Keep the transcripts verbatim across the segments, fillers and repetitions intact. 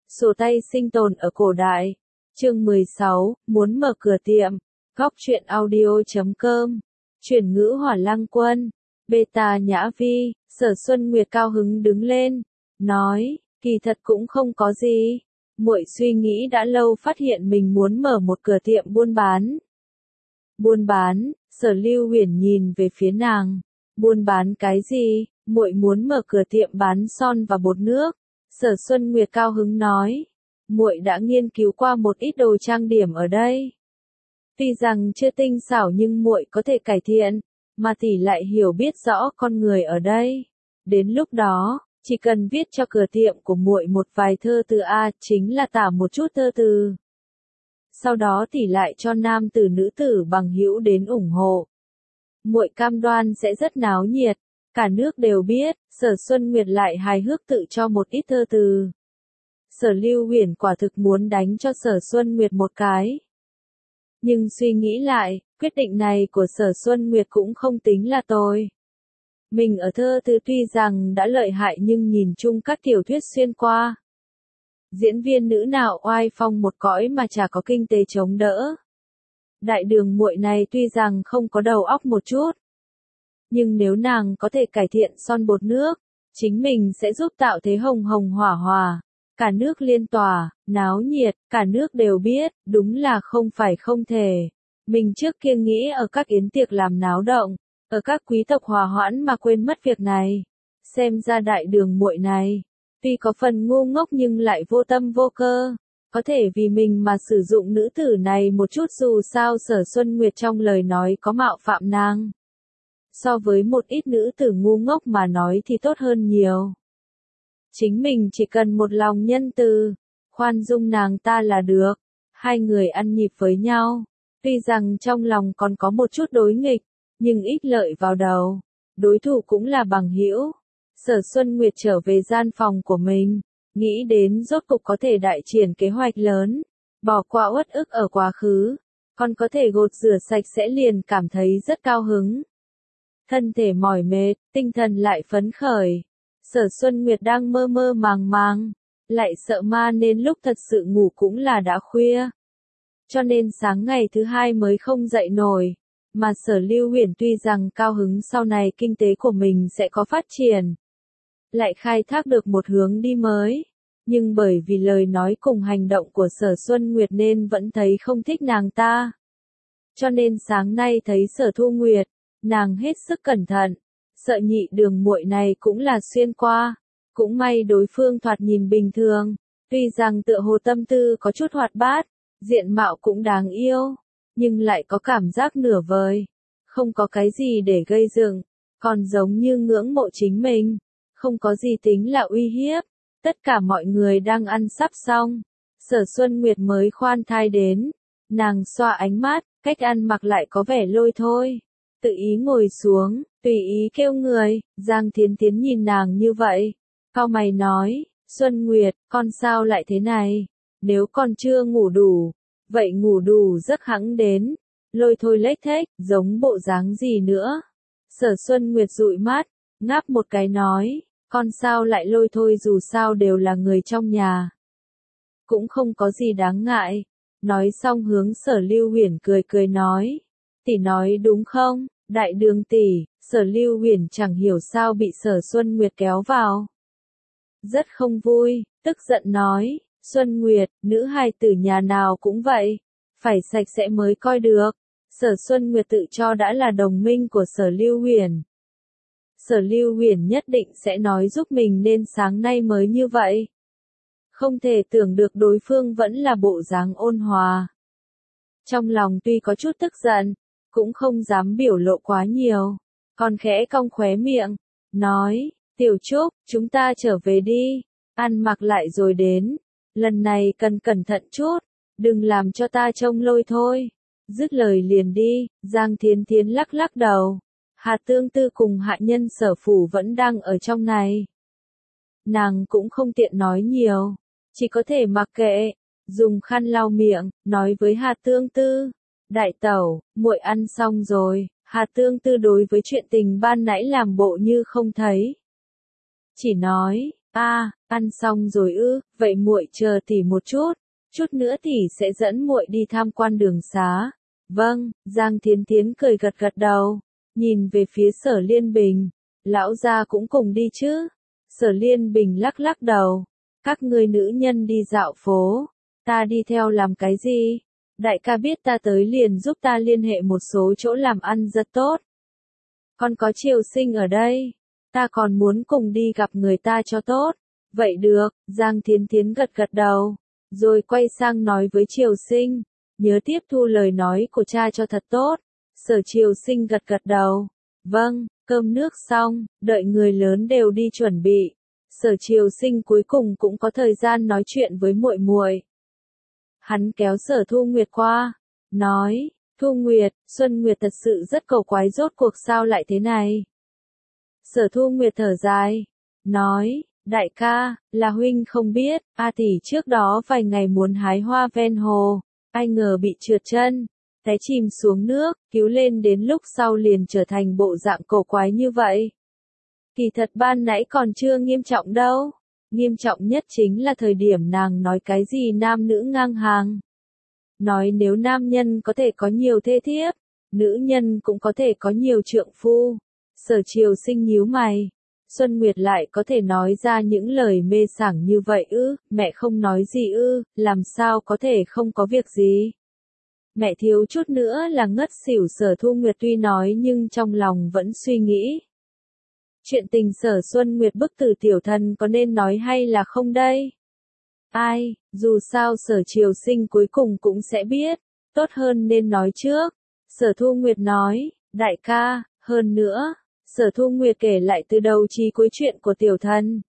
Sổ tay sinh tồn ở cổ đại. Chương mười sáu, muốn mở cửa tiệm. Góc truyện audio chấm com. Chuyển ngữ Hỏa Lăng Quân. Beta Nhã Vi. Sở Xuân Nguyệt cao hứng đứng lên, nói, kỳ thật cũng không có gì. Muội suy nghĩ đã lâu phát hiện mình muốn mở một cửa tiệm buôn bán. Buôn bán? Sở Lưu Huyền nhìn về phía nàng. Buôn bán cái gì? Muội muốn mở cửa tiệm bán son và bột nước. Sở Xuân Nguyệt cao hứng nói, muội đã nghiên cứu qua một ít đồ trang điểm ở đây. Tuy rằng chưa tinh xảo nhưng muội có thể cải thiện, mà tỷ lại hiểu biết rõ con người ở đây. Đến lúc đó, chỉ cần viết cho cửa tiệm của muội một vài thơ từ A, chính là tả một chút thơ từ. Sau đó tỷ lại cho nam tử nữ tử bằng hữu đến ủng hộ. Muội cam đoan sẽ rất náo nhiệt, cả nước đều biết. Sở Xuân Nguyệt lại hài hước tự cho một ít thơ từ. Sở Lưu Huyền quả thực muốn đánh cho Sở Xuân Nguyệt một cái. Nhưng suy nghĩ lại, quyết định này của Sở Xuân Nguyệt cũng không tính là tồi. Mình ở thơ từ tuy rằng đã lợi hại nhưng nhìn chung các tiểu thuyết xuyên qua. Diễn viên nữ nào oai phong một cõi mà chả có kinh tế chống đỡ. Đại đường muội này tuy rằng không có đầu óc một chút. Nhưng nếu nàng có thể cải thiện son bột nước, chính mình sẽ giúp tạo thế hồng hồng hỏa hòa. Cả nước liên tỏa, náo nhiệt, cả nước đều biết, đúng là không phải không thể. Mình trước kia nghĩ ở các yến tiệc làm náo động, ở các quý tộc hòa hoãn mà quên mất việc này. Xem ra đại đường muội này, tuy có phần ngu ngốc nhưng lại vô tâm vô cơ. Có thể vì mình mà sử dụng nữ tử này một chút dù sao Sở Xuân Nguyệt trong lời nói có mạo phạm nàng. So với một ít nữ tử ngu ngốc mà nói thì tốt hơn nhiều. Chính mình chỉ cần một lòng nhân từ, khoan dung nàng ta là được. Hai người ăn nhịp với nhau. Tuy rằng trong lòng còn có một chút đối nghịch, nhưng ít lợi vào đầu. Đối thủ cũng là bằng hữu. Sở Xuân Nguyệt trở về gian phòng của mình, nghĩ đến rốt cục có thể đại triển kế hoạch lớn, bỏ qua uất ức ở quá khứ, còn có thể gột rửa sạch sẽ liền cảm thấy rất cao hứng. Thân thể mỏi mệt, tinh thần lại phấn khởi. Sở Xuân Nguyệt đang mơ mơ màng màng, lại sợ ma nên lúc thật sự ngủ cũng là đã khuya. Cho nên sáng ngày thứ hai mới không dậy nổi, mà Sở Lưu Huyền tuy rằng cao hứng sau này kinh tế của mình sẽ có phát triển, lại khai thác được một hướng đi mới, nhưng bởi vì lời nói cùng hành động của Sở Xuân Nguyệt nên vẫn thấy không thích nàng ta. Cho nên sáng nay thấy Sở Thu Nguyệt, nàng hết sức cẩn thận, sợ nhị đường muội này cũng là xuyên qua, cũng may đối phương thoạt nhìn bình thường, tuy rằng tựa hồ tâm tư có chút hoạt bát, diện mạo cũng đáng yêu, nhưng lại có cảm giác nửa vời, không có cái gì để gây dựng, còn giống như ngưỡng mộ chính mình, không có gì tính là uy hiếp. Tất cả mọi người đang ăn sắp xong, Sở Xuân Nguyệt mới khoan thai đến, nàng xoa ánh mắt, cách ăn mặc lại có vẻ lôi thôi. Tự ý ngồi xuống, tùy ý kêu người. Giang Thiến Thiến nhìn nàng như vậy, cau mày nói, Xuân Nguyệt, con sao lại thế này? Nếu con chưa ngủ đủ, vậy ngủ đủ giấc hẵng đến. Lôi thôi lếch thếch, giống bộ dáng gì nữa? Sở Xuân Nguyệt dụi mắt, ngáp một cái nói, con sao lại lôi thôi dù sao đều là người trong nhà. Cũng không có gì đáng ngại. Nói xong hướng Sở Lưu Huyền cười cười nói, tỷ nói đúng không, đại đường tỷ. Sở Lưu Huyền chẳng hiểu sao bị Sở Xuân Nguyệt kéo vào. Rất không vui, tức giận nói, Xuân Nguyệt, nữ hài tử nhà nào cũng vậy, phải sạch sẽ mới coi được. Sở Xuân Nguyệt tự cho đã là đồng minh của Sở Lưu Huyền. Sở Lưu Huyền nhất định sẽ nói giúp mình nên sáng nay mới như vậy. Không thể tưởng được đối phương vẫn là bộ dáng ôn hòa. Trong lòng tuy có chút tức giận, cũng không dám biểu lộ quá nhiều, còn khẽ cong khóe miệng, nói, Tiểu Trúc, chúng ta trở về đi, ăn mặc lại rồi đến, lần này cần cẩn thận chút, đừng làm cho ta trông lôi thôi. Dứt lời liền đi. Giang Thiến Thiến lắc lắc đầu, Hà Tương Tư cùng hạ nhân Sở phủ vẫn đang ở trong này. Nàng cũng không tiện nói nhiều, chỉ có thể mặc kệ, dùng khăn lau miệng, nói với Hà Tương Tư, đại tẩu, muội ăn xong rồi. Hà Tương Tư đối với chuyện tình ban nãy làm bộ như không thấy. Chỉ nói, A, à, ăn xong rồi ư, vậy muội chờ tỷ một chút, chút nữa tỷ sẽ dẫn muội đi tham quan đường xá. Vâng, Giang Thiến Thiến cười gật gật đầu, nhìn về phía Sở Liên Bình, lão gia cũng cùng đi chứ? Sở Liên Bình lắc lắc đầu, các ngươi nữ nhân đi dạo phố, ta đi theo làm cái gì? Đại ca biết ta tới liền giúp ta liên hệ một số chỗ làm ăn rất tốt. Còn có Triều Sinh ở đây, ta còn muốn cùng đi gặp người ta cho tốt. Vậy được, Giang Thiến Thiến gật gật đầu, rồi quay sang nói với Triều Sinh, nhớ tiếp thu lời nói của cha cho thật tốt. Sở Triều Sinh gật gật đầu, vâng, cơm nước xong, đợi người lớn đều đi chuẩn bị. Sở Triều Sinh cuối cùng cũng có thời gian nói chuyện với muội muội. Hắn kéo Sở Thu Nguyệt qua, nói, Thu Nguyệt, Xuân Nguyệt thật sự rất cầu quái, rốt cuộc sao lại thế này? Sở Thu Nguyệt thở dài, nói, đại ca, là huynh không biết, A tỷ trước đó vài ngày muốn hái hoa ven hồ, ai ngờ bị trượt chân, té chìm xuống nước, cứu lên đến lúc sau liền trở thành bộ dạng cổ quái như vậy. Kỳ thật ban nãy còn chưa nghiêm trọng đâu, nghiêm trọng nhất chính là thời điểm nàng nói cái gì nam nữ ngang hàng. Nói nếu nam nhân có thể có nhiều thê thiếp, nữ nhân cũng có thể có nhiều trượng phu. Sở Triều Sinh nhíu mày, Xuân Nguyệt lại có thể nói ra những lời mê sảng như vậy ư? Mẹ không nói gì ư? Làm sao có thể không có việc gì? Mẹ thiếu chút nữa là ngất xỉu. Sở Thu Nguyệt tuy nói nhưng trong lòng vẫn suy nghĩ. Chuyện tình Sở Xuân Nguyệt bức tử tiểu thần có nên nói hay là không đây? Ai, dù sao Sở Triều Sinh cuối cùng cũng sẽ biết, tốt hơn nên nói trước. Sở Thu Nguyệt nói, đại ca, hơn nữa, Sở Thu Nguyệt kể lại từ đầu chí cuối chuyện của tiểu thần.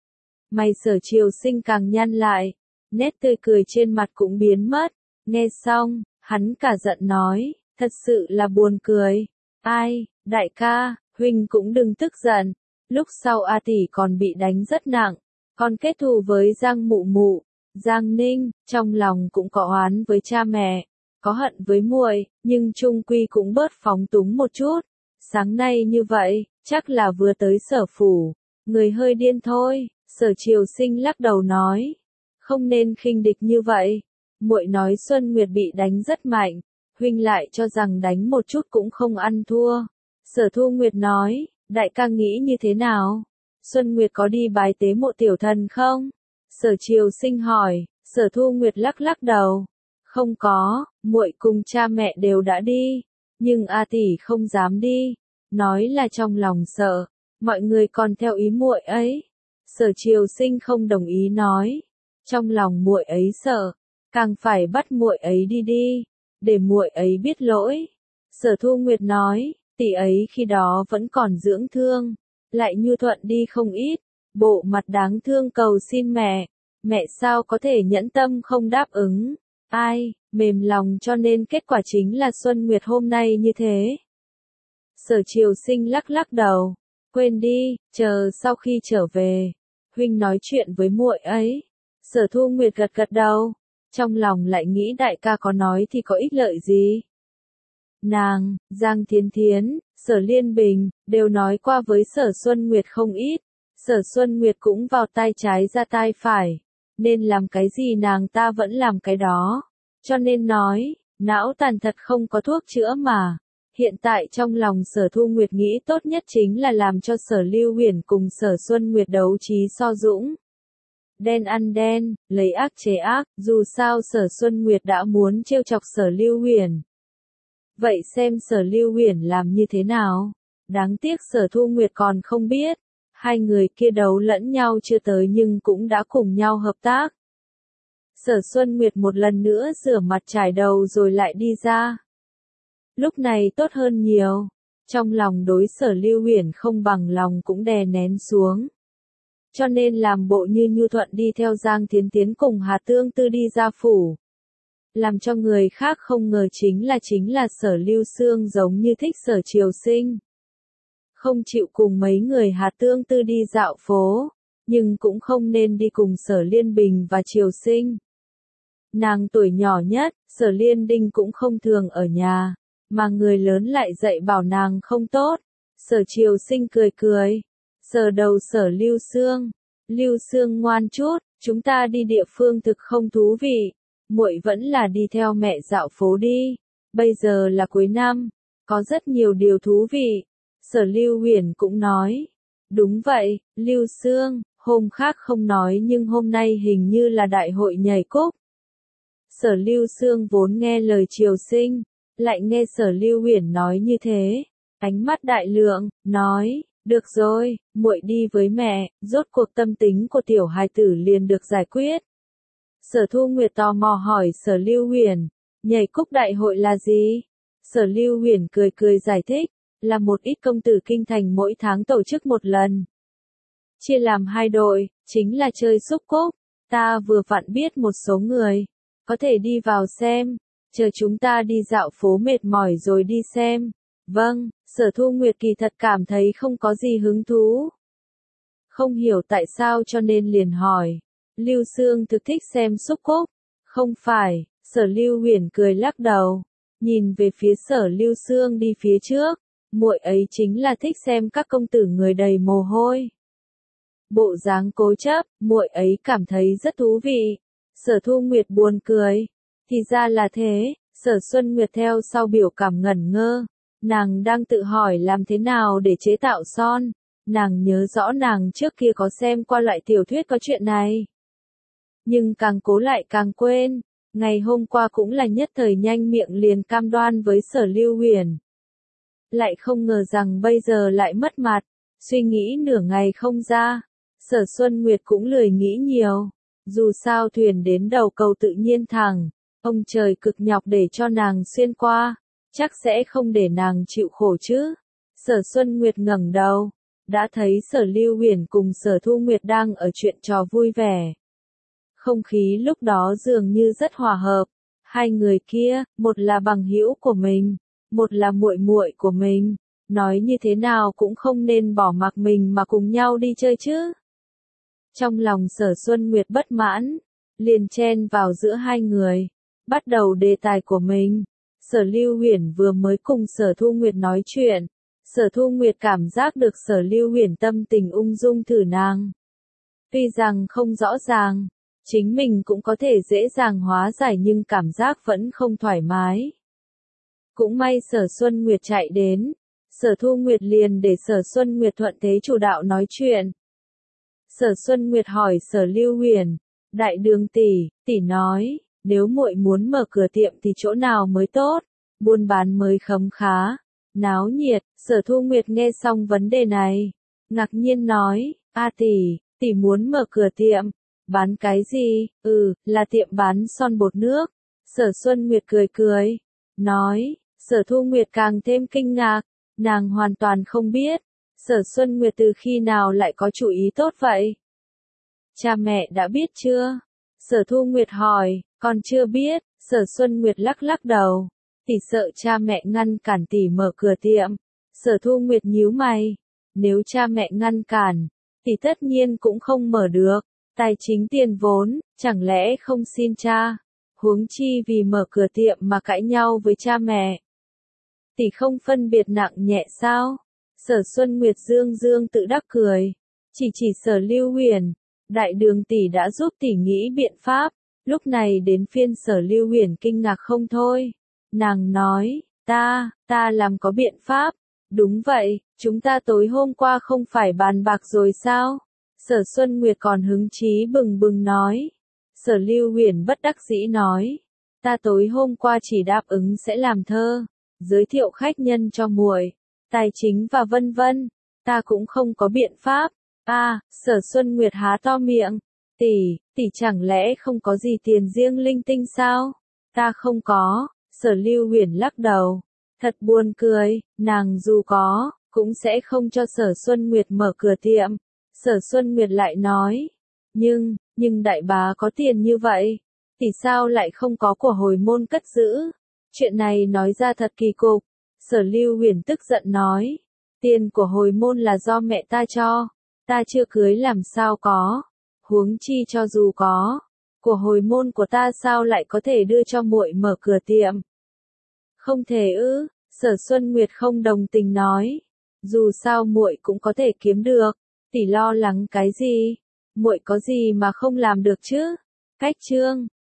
Mày Sở Triều Sinh càng nhăn lại, nét tươi cười trên mặt cũng biến mất, nghe xong, hắn cả giận nói, thật sự là buồn cười. Ai, đại ca, huynh cũng đừng tức giận, lúc sau A tỷ còn bị đánh rất nặng, còn kết thù với Giang Mụ Mụ, Giang Ninh, trong lòng cũng có oán với cha mẹ, có hận với muội, nhưng chung quy cũng bớt phóng túng một chút. Sáng nay như vậy, chắc là vừa tới Sở phủ, người hơi điên thôi. Sở Triều Sinh lắc đầu nói, không nên khinh địch như vậy. Muội nói Xuân Nguyệt bị đánh rất mạnh, huynh lại cho rằng đánh một chút cũng không ăn thua. Sở Thu Nguyệt nói, đại ca nghĩ như thế nào? Xuân Nguyệt có đi bái tế mộ tiểu thần không? Sở Triều Sinh hỏi. Sở Thu Nguyệt lắc lắc đầu, không có, muội cùng cha mẹ đều đã đi, nhưng A tỷ không dám đi, nói là trong lòng sợ, mọi người còn theo ý muội ấy. Sở Triều Sinh không đồng ý nói, trong lòng muội ấy sợ, càng phải bắt muội ấy đi đi, để muội ấy biết lỗi. Sở Thu Nguyệt nói, tỷ ấy khi đó vẫn còn dưỡng thương, lại nhu thuận đi không ít, bộ mặt đáng thương cầu xin mẹ, mẹ sao có thể nhẫn tâm không đáp ứng. Ai, mềm lòng cho nên kết quả chính là Xuân Nguyệt hôm nay như thế. Sở Triều Sinh lắc lắc đầu, quên đi, chờ sau khi trở về, huynh nói chuyện với muội ấy. Sở Thu Nguyệt gật gật đầu, trong lòng lại nghĩ đại ca có nói thì có ích lợi gì. Nàng, Giang Thiến Thiến, Sở Liên Bình, đều nói qua với Sở Xuân Nguyệt không ít, Sở Xuân Nguyệt cũng vào tai trái ra tai phải, nên làm cái gì nàng ta vẫn làm cái đó, cho nên nói, não tàn thật không có thuốc chữa mà. Hiện tại trong lòng Sở Thu Nguyệt nghĩ tốt nhất chính là làm cho Sở Lưu Huyền cùng Sở Xuân Nguyệt đấu trí so dũng. Đen ăn đen, lấy ác chế ác, dù sao Sở Xuân Nguyệt đã muốn trêu chọc Sở Lưu Huyền. Vậy xem Sở Lưu Huyền làm như thế nào? Đáng tiếc Sở Thu Nguyệt còn không biết, hai người kia đấu lẫn nhau chưa tới nhưng cũng đã cùng nhau hợp tác. Sở Xuân Nguyệt một lần nữa rửa mặt trải đầu rồi lại đi ra. Lúc này tốt hơn nhiều, trong lòng đối Sở Lưu Huyền không bằng lòng cũng đè nén xuống. Cho nên làm bộ như nhu thuận đi theo Giang Thiến Thiến cùng Hà Tương Tư đi ra phủ. Làm cho người khác không ngờ chính là chính là Sở Lưu Xương giống như thích Sở Triều Sinh. Không chịu cùng mấy người Hà Tương Tư đi dạo phố, nhưng cũng không nên đi cùng Sở Liên Bình và Triều Sinh. Nàng tuổi nhỏ nhất, Sở Liên Đinh cũng không thường ở nhà, mà người lớn lại dạy bảo nàng không tốt. Sở Triều Sinh cười cười, sờ đầu Sở Lưu Xương, Lưu Sương ngoan chút, chúng ta đi địa phương thực không thú vị, muội vẫn là đi theo mẹ dạo phố đi, bây giờ là cuối năm, có rất nhiều điều thú vị. Sở Lưu Huyền cũng nói, đúng vậy, Lưu Sương, hôm khác không nói nhưng hôm nay hình như là đại hội nhảy cúc. Sở Lưu Sương vốn nghe lời Triều Sinh, lại nghe Sở Lưu Huyền nói như thế, ánh mắt đại lượng, nói, được rồi, muội đi với mẹ, rốt cuộc tâm tính của tiểu hài tử liền được giải quyết. Sở Thu Nguyệt tò mò hỏi Sở Lưu Huyền, nhảy cúc đại hội là gì? Sở Lưu Huyền cười cười giải thích, là một ít công tử kinh thành mỗi tháng tổ chức một lần. Chia làm hai đội, chính là chơi xúc cúc, ta vừa vặn biết một số người, có thể đi vào xem, chờ chúng ta đi dạo phố mệt mỏi rồi đi xem. Vâng, Sở Thu Nguyệt kỳ thật cảm thấy không có gì hứng thú. Không hiểu tại sao cho nên liền hỏi, Lưu Sương thực thích xem xúc cúc, không phải, Sở Lưu Huyền cười lắc đầu, nhìn về phía Sở Lưu Sương đi phía trước, muội ấy chính là thích xem các công tử người đầy mồ hôi. Bộ dáng cố chấp, muội ấy cảm thấy rất thú vị. Sở Thu Nguyệt buồn cười, thì ra là thế. Sở Xuân Nguyệt theo sau biểu cảm ngẩn ngơ, nàng đang tự hỏi làm thế nào để chế tạo son, nàng nhớ rõ nàng trước kia có xem qua loại tiểu thuyết có chuyện này. Nhưng càng cố lại càng quên, ngày hôm qua cũng là nhất thời nhanh miệng liền cam đoan với Sở Lưu Huyền. Lại không ngờ rằng bây giờ lại mất mặt, suy nghĩ nửa ngày không ra. Sở Xuân Nguyệt cũng lười nghĩ nhiều, dù sao thuyền đến đầu cầu tự nhiên thẳng, ông trời cực nhọc để cho nàng xuyên qua, chắc sẽ không để nàng chịu khổ chứ. Sở Xuân Nguyệt ngẩng đầu, đã thấy Sở Lưu Huyền cùng Sở Thu Nguyệt đang ở chuyện trò vui vẻ. Không khí lúc đó dường như rất hòa hợp, hai người kia, một là bằng hữu của mình, một là muội muội của mình, nói như thế nào cũng không nên bỏ mặc mình mà cùng nhau đi chơi chứ. Trong lòng Sở Xuân Nguyệt bất mãn, liền chen vào giữa hai người, bắt đầu đề tài của mình. Sở Lưu Huyền vừa mới cùng Sở Thu Nguyệt nói chuyện, Sở Thu Nguyệt cảm giác được Sở Lưu Huyền tâm tình ung dung thử nàng. Tuy rằng không rõ ràng, chính mình cũng có thể dễ dàng hóa giải nhưng cảm giác vẫn không thoải mái. Cũng may Sở Xuân Nguyệt chạy đến, Sở Thu Nguyệt liền để Sở Xuân Nguyệt thuận thế chủ đạo nói chuyện. Sở Xuân Nguyệt hỏi Sở Lưu Huyền, đại đường tỷ, tỷ nói, nếu muội muốn mở cửa tiệm thì chỗ nào mới tốt, buôn bán mới khấm khá, náo nhiệt. Sở Thu Nguyệt nghe xong vấn đề này, ngạc nhiên nói, a tỷ, tỷ muốn mở cửa tiệm, bán cái gì? Ừ, là tiệm bán son bột nước. Sở Xuân Nguyệt cười cười, nói, Sở Thu Nguyệt càng thêm kinh ngạc, nàng hoàn toàn không biết, Sở Xuân Nguyệt từ khi nào lại có chủ ý tốt vậy? Cha mẹ đã biết chưa? Sở Thu Nguyệt hỏi, còn chưa biết. Sở Xuân Nguyệt lắc lắc đầu, tỷ sợ cha mẹ ngăn cản tỷ mở cửa tiệm. Sở Thu Nguyệt nhíu mày, nếu cha mẹ ngăn cản, tỷ tất nhiên cũng không mở được, tài chính tiền vốn, chẳng lẽ không xin cha? Huống chi vì mở cửa tiệm mà cãi nhau với cha mẹ. Tỷ không phân biệt nặng nhẹ sao? Sở Xuân Nguyệt dương dương tự đắc cười, chỉ chỉ Sở Lưu Huyền, đại đường tỷ đã giúp tỷ nghĩ biện pháp. Lúc này đến phiên Sở Lưu Huyền kinh ngạc không thôi. Nàng nói, ta, ta làm có biện pháp. Đúng vậy, chúng ta tối hôm qua không phải bàn bạc rồi sao? Sở Xuân Nguyệt còn hứng chí bừng bừng nói. Sở Lưu Huyền bất đắc dĩ nói, ta tối hôm qua chỉ đáp ứng sẽ làm thơ, giới thiệu khách nhân cho muội, tài chính và vân vân, ta cũng không có biện pháp. A, à, Sở Xuân Nguyệt há to miệng, tỷ, tỷ chẳng lẽ không có gì tiền riêng linh tinh sao? Ta không có. Sở Lưu Huyền lắc đầu, thật buồn cười, nàng dù có, cũng sẽ không cho Sở Xuân Nguyệt mở cửa tiệm. Sở Xuân Nguyệt lại nói, nhưng, nhưng đại bá có tiền như vậy, thì sao lại không có của hồi môn cất giữ? Chuyện này nói ra thật kỳ cục. Sở Lưu Huyền tức giận nói, tiền của hồi môn là do mẹ ta cho, ta chưa cưới làm sao có, huống chi cho dù có, của hồi môn của ta sao lại có thể đưa cho muội mở cửa tiệm? Không thể ư? Sở Xuân Nguyệt không đồng tình nói, dù sao muội cũng có thể kiếm được, tỷ lo lắng cái gì? muội có gì mà không làm được chứ? Cách chương